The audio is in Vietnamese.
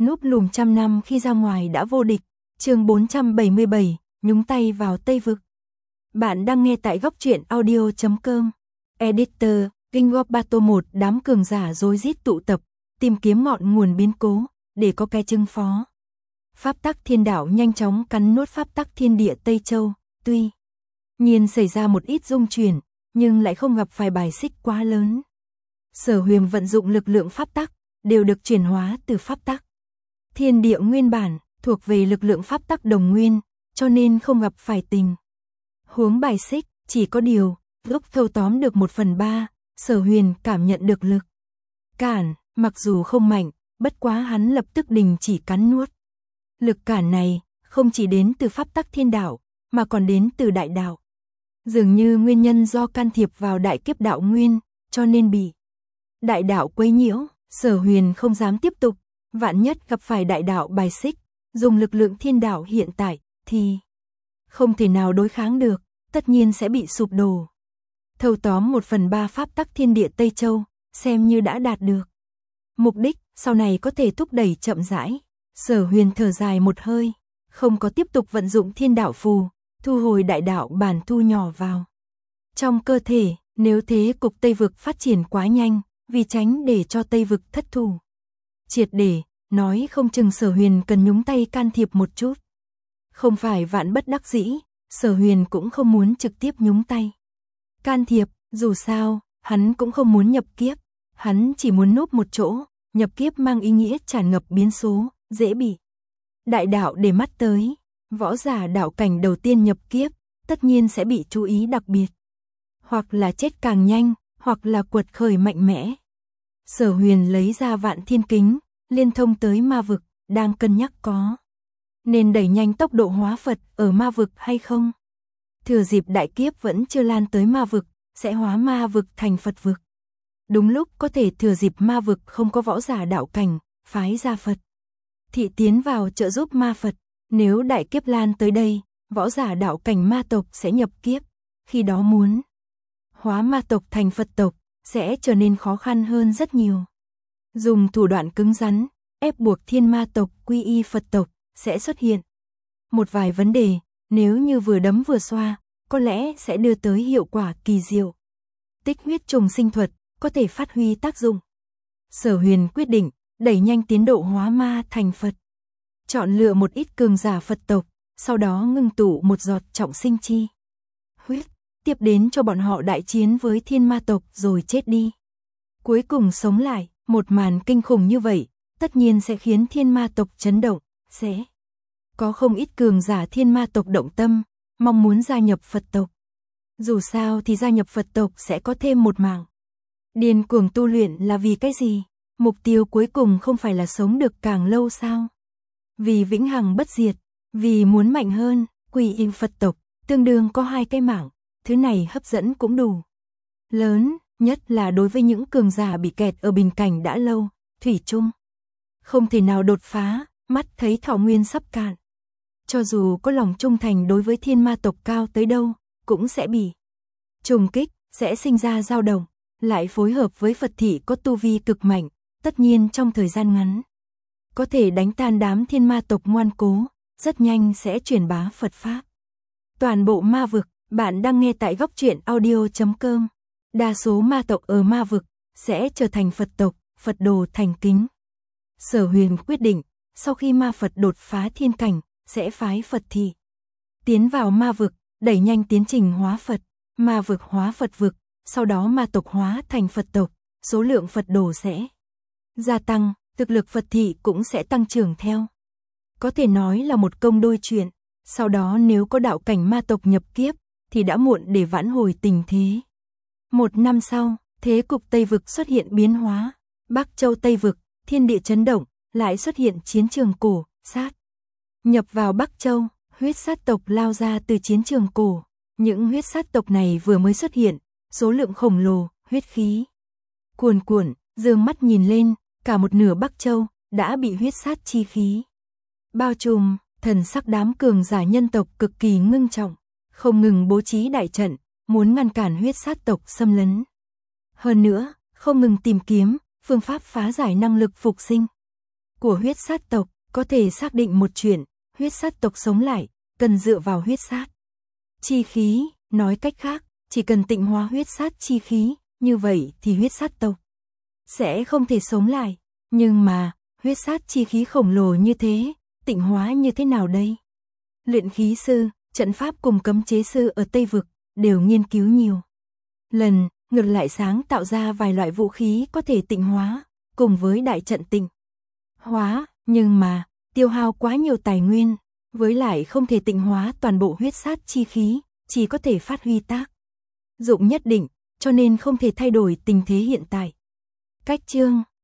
núp lùm trăm năm khi ra ngoài đã vô địch. Chương 477, nhúng tay vào Tây Vực. Bạn đang nghe tại góc truyện audio.com. Editor, King of Battle 1. Đám cường giả rối rít tụ tập, tìm kiếm ngọn nguồn biến cố, để có cái chứng phó. Pháp tắc thiên đạo nhanh chóng cắn nuốt pháp tắc thiên địa Tây Châu, tuy nhiên xảy ra một ít rung chuyển, nhưng lại không gặp phải bài xích quá lớn. Sở Huyền vận dụng lực lượng pháp tắc, đều được chuyển hóa từ pháp tắc thiên địa nguyên bản, thuộc về lực lượng pháp tắc đồng nguyên, cho nên không gặp phải tình huống bài xích. Chỉ có điều, lúc thâu tóm được 1/3, Sở Huyền cảm nhận được lực cản, mặc dù không mạnh, bất quá hắn lập tức đình chỉ cắn nuốt. Lực cản này, không chỉ đến từ pháp tắc thiên đạo, mà còn đến từ đại đạo. Dường như nguyên nhân do can thiệp vào đại kiếp đạo nguyên, cho nên bị đại đạo quấy nhiễu. Sở Huyền không dám tiếp tục, vạn nhất gặp phải đại đạo bài xích, dùng lực lượng thiên đạo hiện tại, thì không thể nào đối kháng được, tất nhiên sẽ bị sụp đổ. Thâu tóm 1/3 pháp tắc thiên địa Tây Châu, xem như đã đạt được mục đích, sau này có thể thúc đẩy chậm rãi. Sở Huyền thở dài một hơi, không có tiếp tục vận dụng thiên đạo phù, thu hồi đại đạo bản thu nhỏ vào trong cơ thể. Nếu thế cục Tây Vực phát triển quá nhanh, vì tránh để cho Tây Vực thất thủ triệt để, nói không chừng Sở Huyền cần nhúng tay can thiệp một chút. Không phải vạn bất đắc dĩ, Sở Huyền cũng không muốn trực tiếp nhúng tay can thiệp, dù sao, hắn cũng không muốn nhập kiếp, hắn chỉ muốn núp một chỗ. Nhập kiếp mang ý nghĩa tràn ngập biến số, dễ bị đại đạo để mắt tới. Võ giả đạo cảnh đầu tiên nhập kiếp, tất nhiên sẽ bị chú ý đặc biệt. Hoặc là chết càng nhanh, hoặc là quật khởi mạnh mẽ. Sở Huyền lấy ra Vạn Thiên Kính, liên thông tới ma vực, đang cân nhắc có nên đẩy nhanh tốc độ hóa Phật ở ma vực hay không. Thừa dịp đại kiếp vẫn chưa lan tới ma vực, sẽ hóa ma vực thành Phật vực. Đúng lúc có thể thừa dịp ma vực không có võ giả đạo cảnh, phái ra Phật thị tiến vào trợ giúp ma Phật. Nếu đại kiếp lan tới đây, võ giả đạo cảnh ma tộc sẽ nhập kiếp, khi đó muốn hóa ma tộc thành Phật tộc sẽ trở nên khó khăn hơn rất nhiều. Dùng thủ đoạn cứng rắn, ép buộc thiên ma tộc quy y Phật tộc, sẽ xuất hiện một vài vấn đề, nếu như vừa đấm vừa xoa, có lẽ sẽ đưa tới hiệu quả kỳ diệu. Tích huyết trùng sinh thuật có thể phát huy tác dụng. Sở Huyền quyết định đẩy nhanh tiến độ hóa ma thành Phật. Chọn lựa một ít cường giả Phật tộc, sau đó ngưng tụ một giọt trọng sinh chi huyết, tiếp đến cho bọn họ đại chiến với thiên ma tộc rồi chết đi. Cuối cùng sống lại, một màn kinh khủng như vậy, tất nhiên sẽ khiến thiên ma tộc chấn động, sẽ có không ít cường giả thiên ma tộc động tâm, mong muốn gia nhập Phật tộc. Dù sao thì gia nhập Phật tộc sẽ có thêm một mạng. Điên cuồng tu luyện là vì cái gì? Mục tiêu cuối cùng không phải là sống được càng lâu sao? Vì vĩnh hằng bất diệt, vì muốn mạnh hơn, quy y Phật tộc, tương đương có 2 cái mạng, thứ này hấp dẫn cũng đủ lớn, nhất là đối với những cường giả bị kẹt ở bình cảnh đã lâu, thủy chung không thể nào đột phá, mắt thấy thọ nguyên sắp cạn. Cho dù có lòng trung thành đối với thiên ma tộc cao tới đâu, cũng sẽ bị trùng kích, sẽ sinh ra dao động, lại phối hợp với Phật thị có tu vi cực mạnh, tất nhiên trong thời gian ngắn có thể đánh tan đám thiên ma tộc ngoan cố, rất nhanh sẽ truyền bá Phật Pháp. Toàn bộ ma vực, bạn đang nghe tại góc truyện audio.com. Đa số ma tộc ở ma vực sẽ trở thành Phật tộc, Phật đồ thành kính. Sở Huyền quyết định, sau khi ma Phật đột phá thiên cảnh, sẽ phái Phật thị tiến vào ma vực, đẩy nhanh tiến trình hóa Phật, ma vực hóa Phật vực, sau đó ma tộc hóa thành Phật tộc, số lượng Phật đồ sẽ gia tăng, thực lực Phật thị cũng sẽ tăng trưởng theo. Có thể nói là một công đôi chuyện, sau đó nếu có đạo cảnh ma tộc nhập kiếp, thì đã muộn để vãn hồi tình thế. 1 năm sau, thế cục Tây Vực xuất hiện biến hóa, Bắc Châu Tây Vực, thiên địa chấn động, lại xuất hiện chiến trường cổ, sát. Nhập vào Bắc Châu, huyết sát tộc lao ra từ chiến trường cổ, những huyết sát tộc này vừa mới xuất hiện, số lượng khổng lồ, huyết khí cuồn cuộn, dương mắt nhìn lên, cả một nửa Bắc Châu đã bị huyết sát chi khí bao trùm. Thần sắc đám cường giả nhân tộc cực kỳ ngưng trọng, không ngừng bố trí đại trận, muốn ngăn cản huyết sát tộc xâm lấn. Hơn nữa, không ngừng tìm kiếm phương pháp phá giải năng lực phục sinh của huyết sát tộc, có thể xác định một chuyện, huyết sát tộc sống lại, cần dựa vào huyết sát chi khí, nói cách khác, chỉ cần tịnh hóa huyết sát chi khí, như vậy thì huyết sát tộc sẽ không thể sống lại. Nhưng mà, huyết sát chi khí khổng lồ như thế, tịnh hóa như thế nào đây? Luyện khí sư, trận pháp cùng cấm chế sư ở Tây Vực, đều nghiên cứu nhiều lần, ngược lại sáng tạo ra vài loại vũ khí có thể tịnh hóa, cùng với đại trận tịnh hóa, nhưng mà, tiêu hao quá nhiều tài nguyên, với lại không thể tịnh hóa toàn bộ huyết sát chi khí, chỉ có thể phát huy tác dụng nhất định, cho nên không thể thay đổi tình thế hiện tại. Cách chương